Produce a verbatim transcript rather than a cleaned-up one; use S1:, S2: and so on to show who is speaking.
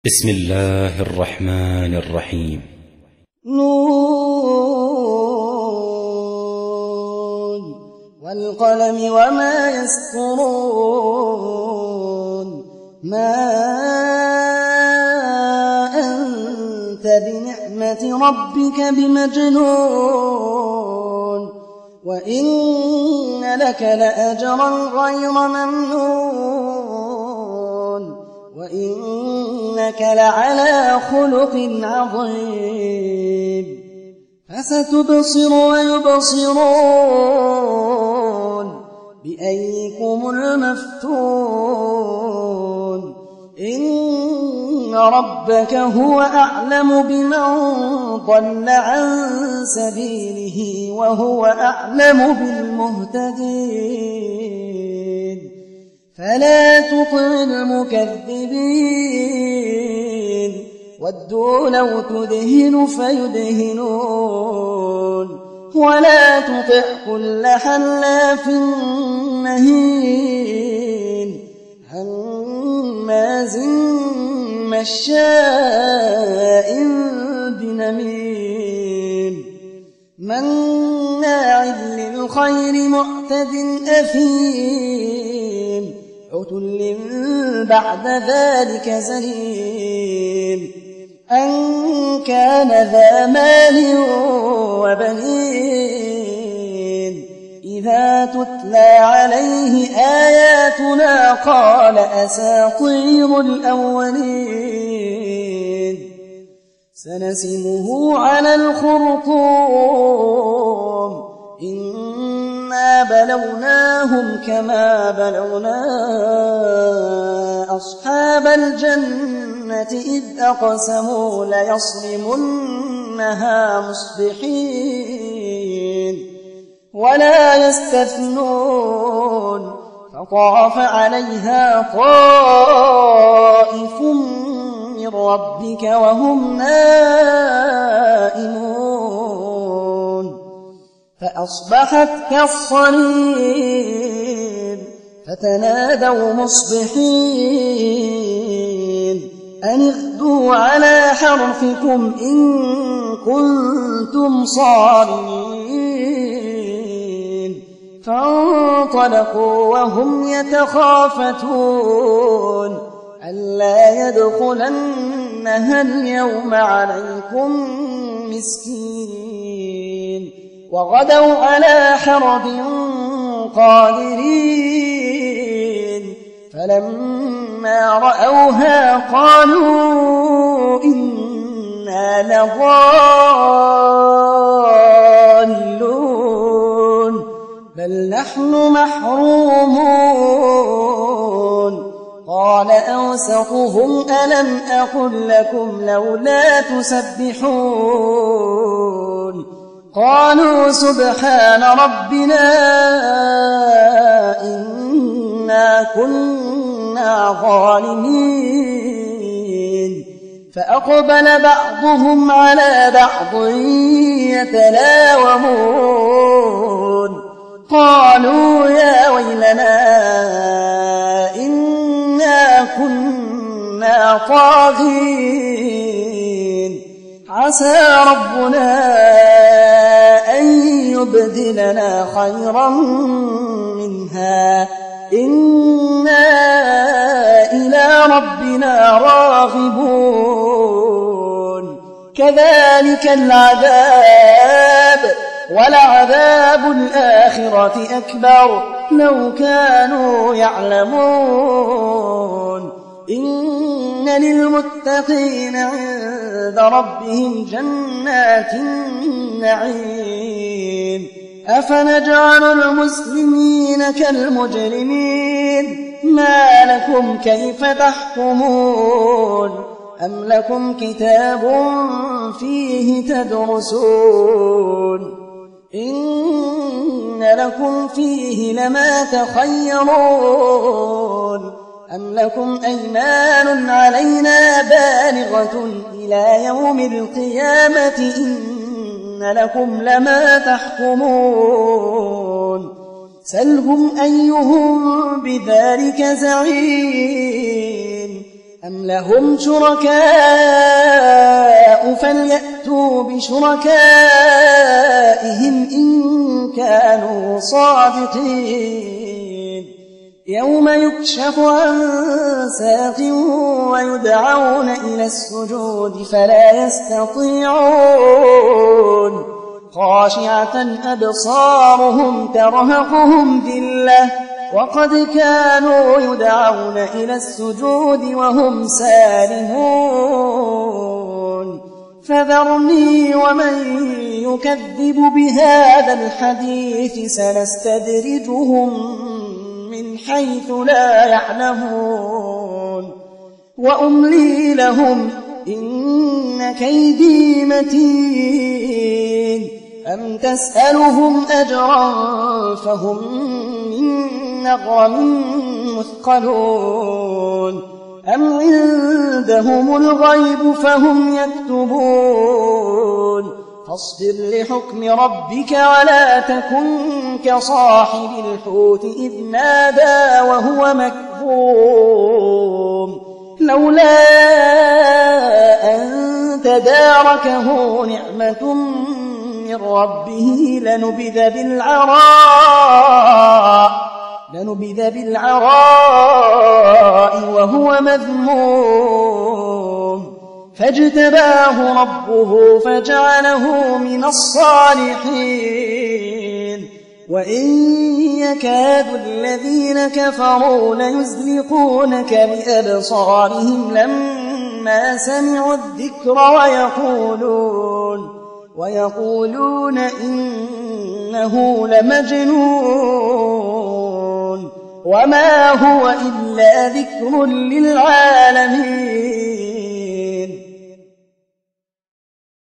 S1: بسم الله الرحمن الرحيم.
S2: نون والقلم وما يسطرون ما أنت بنعمة ربك بمجنون وإن لك لأجرا غير ممنون وإنك لعلى خلق عظيم فستبصر ويبصرون بأيكم المفتون إن ربك هو أعلم بمن ضل عن سبيله وهو أعلم بالمهتدين فلا تطع المكذبين ودوا لو تدهن فيدهنون ولا تطع كل حلاف مهين هماز مشاء بنميم مناع للخير معتد أثيم عتل بعد ذلك زنيم أن كان ذا مال وبنين إذا تتلى عليه آياتنا قال أساطير الأولين سنسمه على الخرطوم إنا بلوناهم كما بلونا أصحاب الجنة إذ أقسموا ليصرمنها مصبحين ولا يستثنون فطاف عليها طائف من ربك وهم نائمون فأصبحت كالصريم فتنادوا مصبحين أن اغدوا على حرثكم إن كنتم صارمين فانطلقوا وهم يتخافتون ألا يدخلنها اليوم عليكم مسكين وغدوا على حرد قادرين فلما رأوها قالوا إنا لضالون بل نحن محرومون قال أوسطهم ألم أقل لكم لولا تسبحون قالوا سبحان ربنا إنا كنا ظالمين فأقبل بعضهم على بعض يتلاومون قالوا يا ويلنا إنا كنا طاغين عسى ربنا أن يبدلنا خيرا منها إنا إلى ربنا راغبون كذلك العذاب ولعذاب الآخرة أكبر لو كانوا يعلمون إن للمتقين عند ربهم جنات النعيم أفنجعل المسلمين كالمجرمين ما لكم كيف تحكمون أم لكم كتاب فيه تدرسون إن لكم فيه لما تخيرون أم لكم أيمان علينا بالغة إلى يوم القيامة إن لكم لما تحكمون سلهم أيهم بذلك زعيم أم لهم شركاء فليأتوا بشركائهم إن كانوا صادقين يوم يكشف عن ساق ويدعون إلى السجود فلا يستطيعون خاشعة أبصارهم ترهقهم ذلة وقد كانوا يدعون إلى السجود وهم سالمون فذرني ومن يكذب بهذا الحديث سنستدرجهم من حيث لا يعلمون وأملي لهم إن كيدي متين أم تسألهم أجرا فهم من مغرم مثقلون أم عندهم الغيب فهم يكتبون فاصبر لحكم ربك ولا تكن كصاحب الحوت إذ نادى وهو مكظوم لولا أن تداركه نعمة من ربه لنبذ بالعراء لنبذ بالعراء وهو مذموم فاجتباه ربه فجعله من الصالحين وإن يكاد الذين كفروا ليزلقونك بأبصارهم لما سمعوا الذكر ويقولون ويقولون إنه لمجنون وما هو إلا ذكر للعالمين